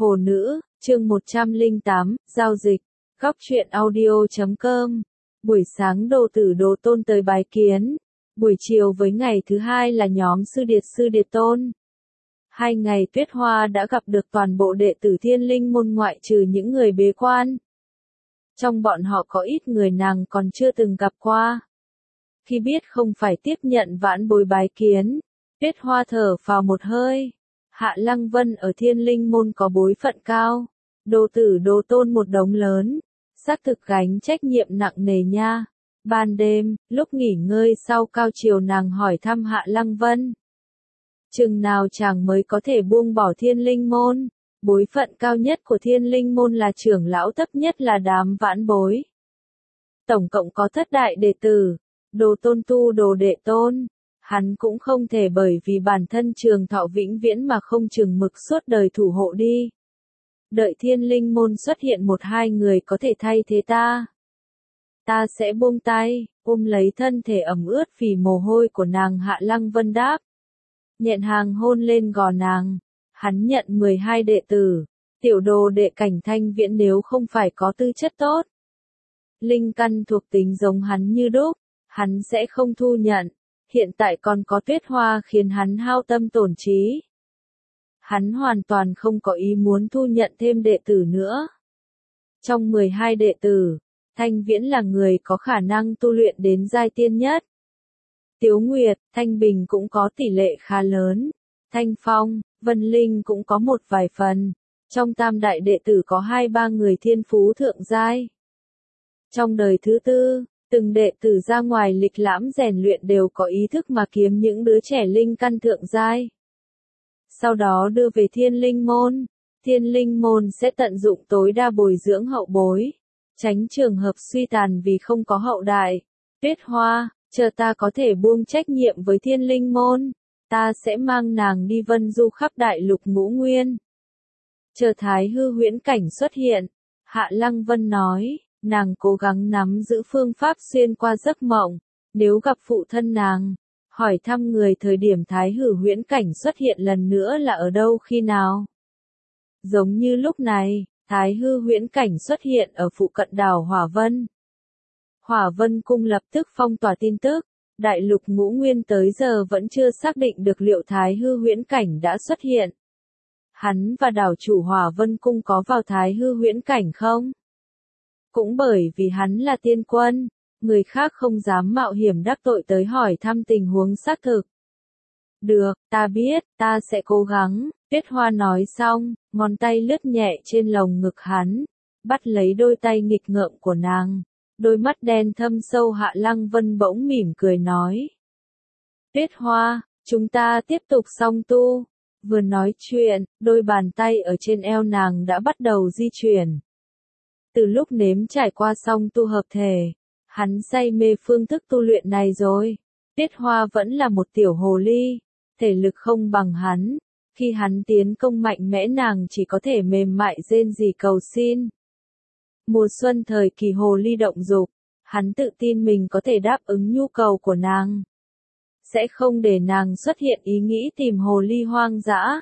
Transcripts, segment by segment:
Khổ nữ, chương 108, giao dịch, góc truyện audio.com. Buổi sáng đồ tử đồ tôn tới bái kiến. Buổi chiều với ngày thứ hai là nhóm sư điệt tôn. 2 ngày Tuyết Hoa đã gặp được toàn bộ đệ tử Thiên Linh môn ngoại trừ những người bế quan. Trong bọn họ có ít người nàng còn chưa từng gặp qua. Khi biết không phải tiếp nhận vãn bối bái kiến, Tuyết Hoa thở phào một hơi. Hạ Lăng Vân ở Thiên Linh môn có bối phận cao, đồ tử đồ tôn một đống lớn, xác thực gánh trách nhiệm nặng nề nha. Ban đêm, lúc nghỉ ngơi sau cao chiều nàng hỏi thăm Hạ Lăng Vân. Chừng nào chàng mới có thể buông bỏ Thiên Linh môn? Bối phận cao nhất của Thiên Linh môn là trưởng lão, thấp nhất là đám vãn bối. Tổng cộng có thất đại đệ tử, đồ tôn tu đồ đệ tôn. Hắn cũng không thể bởi vì bản thân trường thọ vĩnh viễn mà không chừng mực suốt đời thủ hộ đi. Đợi Thiên Linh môn xuất hiện 1-2 người có thể thay thế ta. Ta sẽ buông tay, ôm lấy thân thể ẩm ướt vì mồ hôi của nàng. Hạ Lăng Vân đáp. Nhện hàng hôn lên gò nàng. Hắn nhận 12 đệ tử, tiểu đồ đệ Cảnh Thanh Viễn nếu không phải có tư chất tốt. Linh căn thuộc tính giống hắn như đúc, hắn sẽ không thu nhận. Hiện tại còn có Tuyết Hoa khiến hắn hao tâm tổn trí. Hắn hoàn toàn không có ý muốn thu nhận thêm đệ tử nữa. Trong 12 đệ tử, Thanh Viễn là người có khả năng tu luyện đến giai tiên nhất. Tiếu Nguyệt, Thanh Bình cũng có tỷ lệ khá lớn. Thanh Phong, Vân Linh cũng có một vài phần. Trong tam đại đệ tử có 2-3 người thiên phú thượng giai. Trong đời thứ tư, từng đệ tử ra ngoài lịch lãm rèn luyện đều có ý thức mà kiếm những đứa trẻ linh căn thượng giai. Sau đó đưa về Thiên Linh môn. Thiên Linh môn sẽ tận dụng tối đa bồi dưỡng hậu bối, tránh trường hợp suy tàn vì không có hậu đại. Tuyết Hoa, chờ ta có thể buông trách nhiệm với Thiên Linh môn, ta sẽ mang nàng đi vân du khắp đại lục ngũ nguyên. Chờ Thái Hư huyễn cảnh xuất hiện, Hạ Lăng Vân nói. Nàng cố gắng nắm giữ phương pháp xuyên qua giấc mộng, nếu gặp phụ thân nàng, hỏi thăm người thời điểm Thái Hư huyễn cảnh xuất hiện lần nữa là ở đâu khi nào. Giống như lúc này, Thái Hư huyễn cảnh xuất hiện ở phụ cận đảo Hỏa Vân. Hỏa Vân cung lập tức phong tỏa tin tức, đại lục ngũ nguyên tới giờ vẫn chưa xác định được liệu Thái Hư huyễn cảnh đã xuất hiện. Hắn và đảo chủ Hỏa Vân cung có vào Thái Hư huyễn cảnh không? Cũng bởi vì hắn là tiên quân, người khác không dám mạo hiểm đắc tội tới hỏi thăm tình huống xác thực. Được, ta biết, ta sẽ cố gắng. Tuyết Hoa nói xong, ngón tay lướt nhẹ trên lồng ngực hắn, bắt lấy đôi tay nghịch ngợm của nàng. Đôi mắt đen thâm sâu. Hạ Lăng Vân bỗng mỉm cười nói. Tuyết Hoa, chúng ta tiếp tục song tu. Vừa nói chuyện, đôi bàn tay ở trên eo nàng đã bắt đầu di chuyển. Từ lúc nếm trải qua xong tu hợp thể, hắn say mê phương thức tu luyện này rồi. Tuyết Hoa vẫn là một tiểu hồ ly, thể lực không bằng hắn. Khi hắn tiến công mạnh mẽ nàng chỉ có thể mềm mại rên rỉ cầu xin. Mùa xuân thời kỳ hồ ly động dục, hắn tự tin mình có thể đáp ứng nhu cầu của nàng. Sẽ không để nàng xuất hiện ý nghĩ tìm hồ ly hoang dã.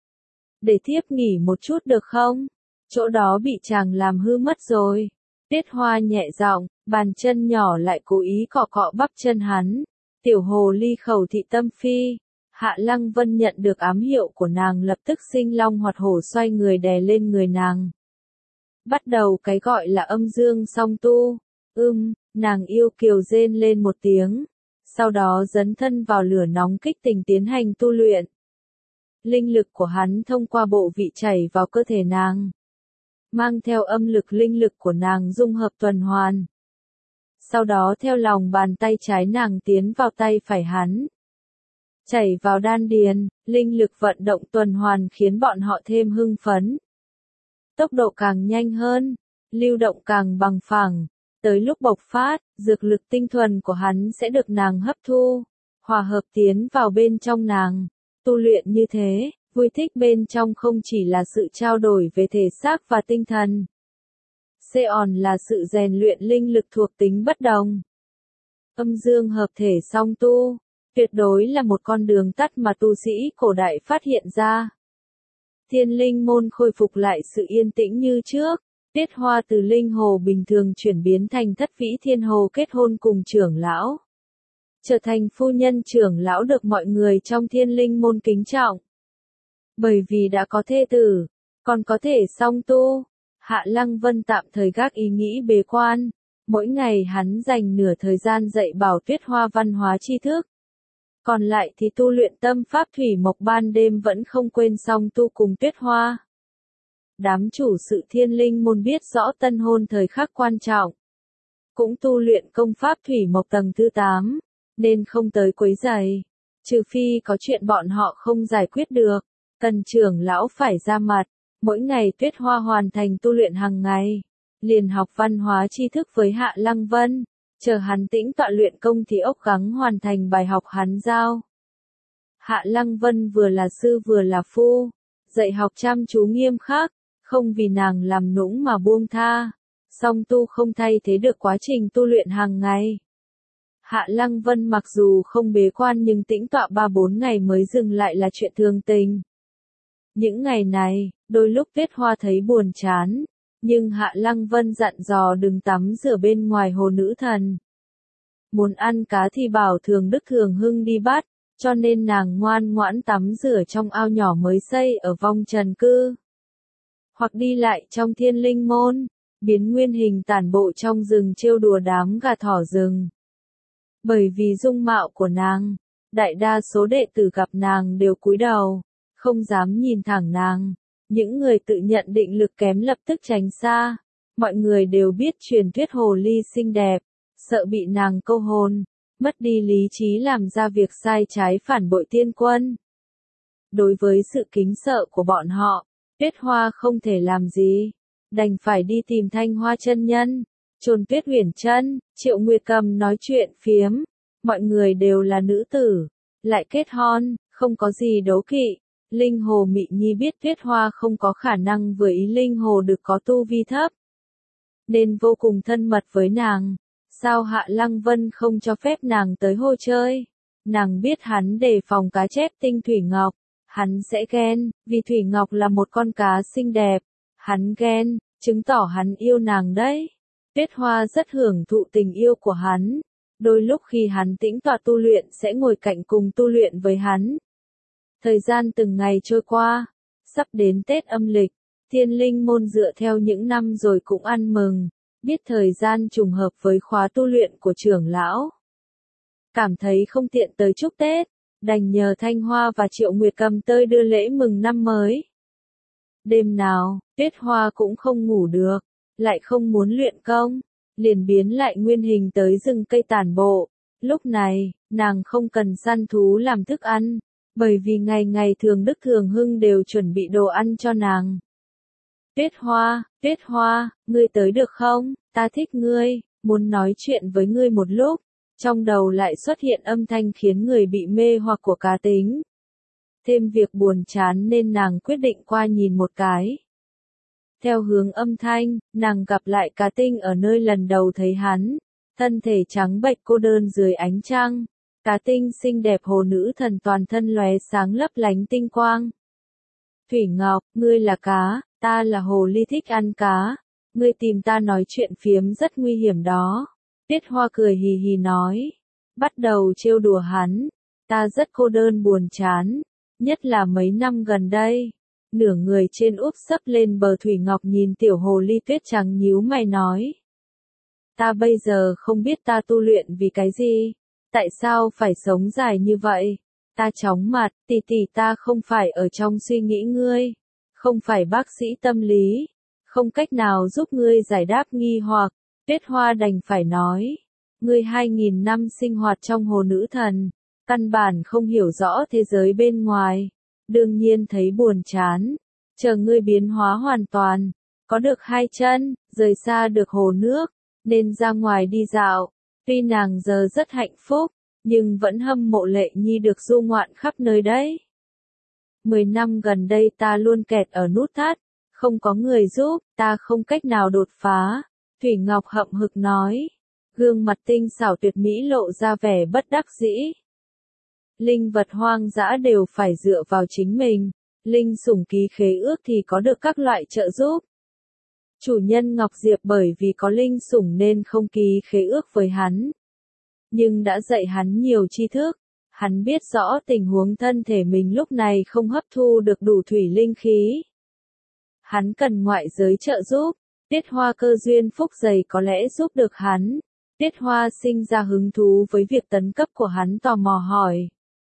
Để thiếp nghỉ một chút được không? Chỗ đó bị chàng làm hư mất rồi. Tuyết Hoa nhẹ giọng, bàn chân nhỏ lại cố ý cọ cọ bắp chân hắn. Tiểu hồ ly khẩu thị tâm phi. Hạ Lăng Vân nhận được ám hiệu của nàng lập tức sinh long hoạt hổ xoay người đè lên người nàng. Bắt đầu cái gọi là âm dương song tu. Nàng yêu kiều rên lên một tiếng. Sau đó dấn thân vào lửa nóng kích tình tiến hành tu luyện. Linh lực của hắn thông qua bộ vị chảy vào cơ thể nàng. Mang theo âm lực linh lực của nàng dung hợp tuần hoàn. Sau đó theo lòng bàn tay trái nàng tiến vào tay phải hắn. Chảy vào đan điền, linh lực vận động tuần hoàn khiến bọn họ thêm hưng phấn. Tốc độ càng nhanh hơn, lưu động càng bằng phẳng. Tới lúc bộc phát, dược lực tinh thuần của hắn sẽ được nàng hấp thu, hòa hợp tiến vào bên trong nàng. Tu luyện như thế, vui thích bên trong không chỉ là sự trao đổi về thể xác và tinh thần. Còn là sự rèn luyện linh lực thuộc tính bất đồng. Âm dương hợp thể song tu, tuyệt đối là một con đường tắt mà tu sĩ cổ đại phát hiện ra. Thiên linh môn khôi phục lại sự yên tĩnh như trước. Tuyết Hoa từ linh hồ bình thường chuyển biến thành Thất Vĩ Thiên Hồ kết hôn cùng trưởng lão. Trở thành phu nhân trưởng lão được mọi người trong thiên linh môn kính trọng. Bởi vì đã có thê tử, còn có thể song tu, Hạ Lăng Vân tạm thời gác ý nghĩ bế quan. Mỗi ngày hắn dành nửa thời gian dạy bảo Tuyết Hoa văn hóa tri thức. Còn lại thì tu luyện tâm pháp thủy mộc, ban đêm vẫn không quên song tu cùng Tuyết Hoa. Đám chủ sự thiên linh môn biết rõ tân hôn thời khắc quan trọng. Cũng tu luyện công pháp thủy mộc tầng thứ 8, nên không tới quấy rầy. Trừ phi có chuyện bọn họ không giải quyết được, cần trưởng lão phải ra mặt. Mỗi ngày Tuyết Hoa hoàn thành tu luyện hàng ngày, liền học văn hóa tri thức với Hạ Lăng Vân, chờ hắn tĩnh tọa luyện công thì ốc gắng hoàn thành bài học hắn giao. Hạ Lăng Vân vừa là sư vừa là phu, dạy học chăm chú nghiêm khắc, không vì nàng làm nũng mà buông tha, song tu không thay thế được quá trình tu luyện hàng ngày. Hạ Lăng Vân mặc dù không bế quan nhưng tĩnh tọa 3-4 ngày mới dừng lại là chuyện thường tình. Những ngày này, đôi lúc Tuyết Hoa thấy buồn chán, nhưng Hạ Lăng Vân dặn dò đừng tắm rửa bên ngoài hồ nữ thần. Muốn ăn cá thì bảo Thường Đức Thường Hưng đi bắt, cho nên nàng ngoan ngoãn tắm rửa trong ao nhỏ mới xây ở vong trần cư. Hoặc đi lại trong thiên linh môn, biến nguyên hình tản bộ trong rừng trêu đùa đám gà thỏ rừng. Bởi vì dung mạo của nàng, đại đa số đệ tử gặp nàng đều cúi đầu, không dám nhìn thẳng nàng. Những người tự nhận định lực kém lập tức tránh xa. Mọi người đều biết truyền thuyết hồ ly xinh đẹp, sợ bị nàng câu hồn, mất đi lý trí làm ra việc sai trái phản bội tiên quân. Đối với sự kính sợ của bọn họ, Tuyết Hoa không thể làm gì, đành phải đi tìm Thanh Hoa chân nhân, Chồn Tuyết Uyển Chân, Triệu Nguyệt Cầm nói chuyện phiếm. Mọi người đều là nữ tử, lại kết hôn, không có gì đố kỵ. Linh Hồ Mị Nhi biết Tuyết Hoa không có khả năng với ý Linh Hồ được có tu vi thấp, nên vô cùng thân mật với nàng. Sao Hạ Lăng Vân không cho phép nàng tới hồ chơi? Nàng biết hắn đề phòng cá chép tinh Thủy Ngọc, hắn sẽ ghen, vì Thủy Ngọc là một con cá xinh đẹp. Hắn ghen, chứng tỏ hắn yêu nàng đấy. Tuyết Hoa rất hưởng thụ tình yêu của hắn. Đôi lúc khi hắn tĩnh tọa tu luyện sẽ ngồi cạnh cùng tu luyện với hắn. Thời gian từng ngày trôi qua, sắp đến Tết âm lịch, thiên linh môn dựa theo những năm rồi cũng ăn mừng, biết thời gian trùng hợp với khóa tu luyện của trưởng lão. Cảm thấy không tiện tới chúc Tết, đành nhờ Thanh Hoa và Triệu Nguyệt Cầm tới đưa lễ mừng năm mới. Đêm nào, Tuyết Hoa cũng không ngủ được, lại không muốn luyện công, liền biến lại nguyên hình tới rừng cây tản bộ. Lúc này, nàng không cần săn thú làm thức ăn, bởi vì ngày ngày Thường Đức Thường Hưng đều chuẩn bị đồ ăn cho nàng. Tuyết Hoa, ngươi tới được không? Ta thích ngươi, muốn nói chuyện với ngươi một lúc. Trong đầu lại xuất hiện âm thanh khiến người bị mê hoặc của cá tính. Thêm việc buồn chán nên nàng quyết định qua nhìn một cái. Theo hướng âm thanh, nàng gặp lại Cá Tinh ở nơi lần đầu thấy hắn. Thân thể trắng bệch cô đơn dưới ánh trăng. Cá Tinh xinh đẹp hồ nữ thần toàn thân lóe sáng lấp lánh tinh quang. Thủy Ngọc, ngươi là cá, ta là hồ ly thích ăn cá. Ngươi tìm ta nói chuyện phiếm rất nguy hiểm đó. Tuyết Hoa cười hì hì nói. Bắt đầu trêu đùa hắn. Ta rất cô đơn buồn chán. Nhất là mấy năm gần đây. Nửa người trên úp sấp lên bờ Thủy Ngọc nhìn tiểu hồ ly tuyết trắng nhíu mày nói. Ta bây giờ không biết ta tu luyện vì cái gì. Tại sao phải sống dài như vậy? Ta chóng mặt, tỷ tỷ ta không phải ở trong suy nghĩ ngươi. Không phải bác sĩ tâm lý. Không cách nào giúp ngươi giải đáp nghi hoặc. Tuyết Hoa đành phải nói. Ngươi 2000 năm sinh hoạt trong hồ nữ thần. Căn bản không hiểu rõ thế giới bên ngoài. Đương nhiên thấy buồn chán. Chờ ngươi biến hóa hoàn toàn. Có được 2 chân, rời xa được hồ nước. Nên ra ngoài đi dạo. Tuy nàng giờ rất hạnh phúc, nhưng vẫn hâm mộ Lệ Nhi được du ngoạn khắp nơi đấy. 10 năm gần đây ta luôn kẹt ở nút thắt, không có người giúp, ta không cách nào đột phá. Thủy Ngọc hậm hực nói, gương mặt tinh xảo tuyệt mỹ lộ ra vẻ bất đắc dĩ. Linh vật hoang dã đều phải dựa vào chính mình, linh sủng ký khế ước thì có được các loại trợ giúp. Chủ nhân Ngọc Diệp bởi vì có linh sủng nên không ký khế ước với hắn. Nhưng đã dạy hắn nhiều tri thức. Hắn biết rõ tình huống thân thể mình lúc này không hấp thu được đủ thủy linh khí. Hắn cần ngoại giới trợ giúp. Tiết Hoa cơ duyên phúc dày có lẽ giúp được hắn. Tiết Hoa sinh ra hứng thú với việc tấn cấp của hắn, tò mò hỏi.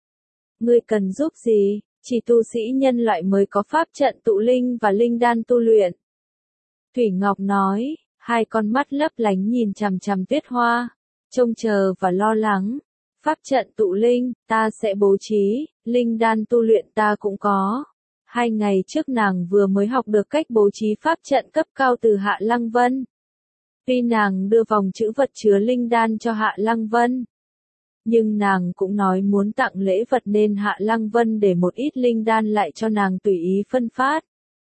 Ngươi cần giúp gì? Chỉ tu sĩ nhân loại mới có pháp trận tụ linh và linh đan tu luyện. Thủy Ngọc nói, hai con mắt lấp lánh nhìn chằm chằm Tiết Hoa, trông chờ và lo lắng. Pháp trận tụ linh, ta sẽ bố trí, linh đan tu luyện ta cũng có. 2 ngày trước nàng vừa mới học được cách bố trí pháp trận cấp cao từ Hạ Lăng Vân. Tuy nàng đưa vòng chữ vật chứa linh đan cho Hạ Lăng Vân, nhưng nàng cũng nói muốn tặng lễ vật nên Hạ Lăng Vân để một ít linh đan lại cho nàng tùy ý phân phát.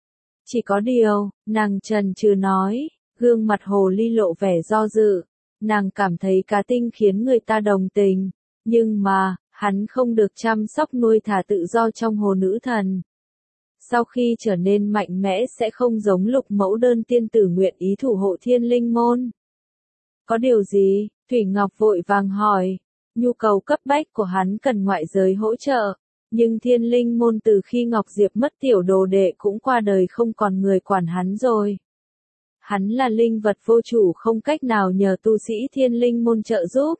Chỉ có điều, nàng chần chừ nói, gương mặt hồ ly lộ vẻ do dự. Nàng cảm thấy cá tinh khiến người ta đồng tình, nhưng mà, hắn không được chăm sóc nuôi thả tự do trong hồ nữ thần. Sau khi trở nên mạnh mẽ sẽ không giống Lục Mẫu Đơn tiên tử nguyện ý thủ hộ Thiên Linh môn. Có điều gì? Thủy Ngọc vội vàng hỏi. Nhu cầu cấp bách của hắn cần ngoại giới hỗ trợ, nhưng Thiên Linh môn từ khi Ngọc Diệp mất tiểu đồ đệ cũng qua đời không còn người quản hắn rồi. Hắn là linh vật vô chủ không cách nào nhờ tu sĩ Thiên Linh môn trợ giúp.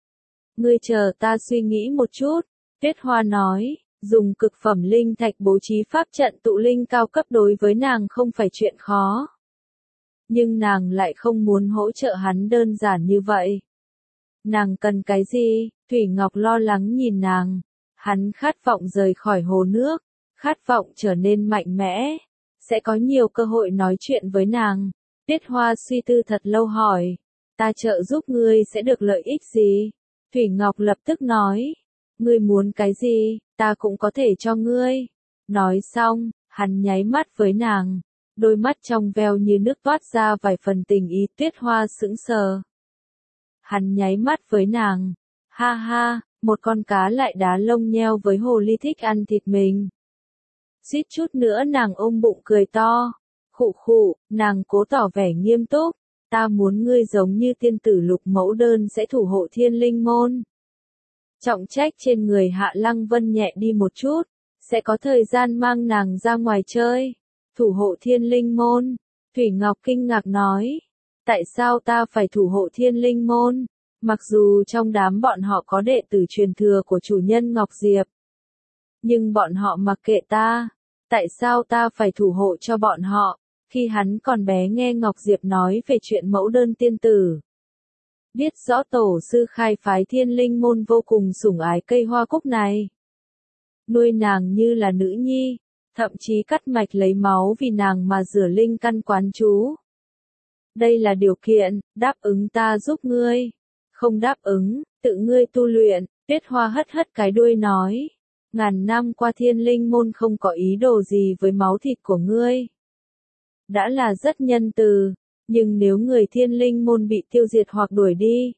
Ngươi chờ ta suy nghĩ một chút, Tuyết Hoa nói, dùng cực phẩm linh thạch bố trí pháp trận tụ linh cao cấp đối với nàng không phải chuyện khó. Nhưng nàng lại không muốn hỗ trợ hắn đơn giản như vậy. Nàng cần cái gì? Thủy Ngọc lo lắng nhìn nàng. Hắn khát vọng rời khỏi hồ nước, khát vọng trở nên mạnh mẽ, sẽ có nhiều cơ hội nói chuyện với nàng. Tiết Hoa suy tư thật lâu hỏi, ta trợ giúp ngươi sẽ được lợi ích gì? Thủy Ngọc lập tức nói, ngươi muốn cái gì, ta cũng có thể cho ngươi. Nói xong, hắn nháy mắt với nàng, đôi mắt trong veo như nước toát ra vài phần tình ý. Tiết Hoa sững sờ. Hắn nháy mắt với nàng, ha ha, một con cá lại đá lông nheo với hồ ly thích ăn thịt mình. Suýt chút nữa nàng ôm bụng cười to. Khụ khụ, nàng cố tỏ vẻ nghiêm túc, ta muốn ngươi giống như tiên tử Lục Mẫu Đơn sẽ thủ hộ Thiên Linh môn. Trọng trách trên người Hạ Lăng Vân nhẹ đi một chút, sẽ có thời gian mang nàng ra ngoài chơi. Thủ hộ Thiên Linh môn, Thủy Ngọc kinh ngạc nói, tại sao ta phải thủ hộ Thiên Linh môn? Mặc dù trong đám bọn họ có đệ tử truyền thừa của chủ nhân Ngọc Diệp, nhưng bọn họ mặc kệ ta. Tại sao ta phải thủ hộ cho bọn họ? Khi hắn còn bé nghe Ngọc Diệp nói về chuyện Mẫu Đơn tiên tử, biết rõ tổ sư khai phái Thiên Linh môn vô cùng sủng ái cây hoa cúc này, nuôi nàng như là nữ nhi, thậm chí cắt mạch lấy máu vì nàng mà rửa linh căn quán chú. Đây là điều kiện, đáp ứng ta giúp ngươi. Không đáp ứng, tự ngươi tu luyện. Tuyết Hoa hất hất cái đuôi nói, ngàn năm qua Thiên Linh môn không có ý đồ gì với máu thịt của ngươi. Đã là rất nhân từ, nhưng nếu người Thiên Linh môn bị tiêu diệt hoặc đuổi đi,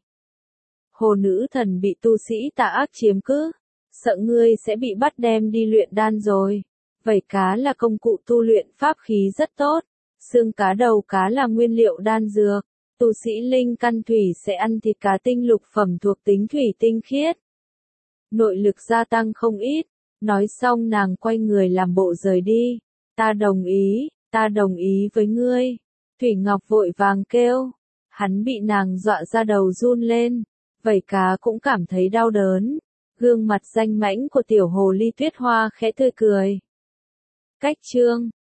hồ nữ thần bị tu sĩ tà ác chiếm cứ, sợ ngươi sẽ bị bắt đem đi luyện đan rồi. Vảy cá là công cụ tu luyện pháp khí rất tốt, xương cá đầu cá là nguyên liệu đan dược. Tu sĩ linh căn thủy sẽ ăn thịt cá tinh lục phẩm thuộc tính thủy tinh khiết. Nội lực gia tăng không ít. Nói xong nàng quay người làm bộ rời đi. Ta đồng ý với ngươi. Thủy Ngọc vội vàng kêu. Hắn bị nàng dọa ra đầu run lên. Vảy cá cũng cảm thấy đau đớn. Gương mặt danh mãnh của tiểu hồ ly Tuyết Hoa khẽ tươi cười. Cách chương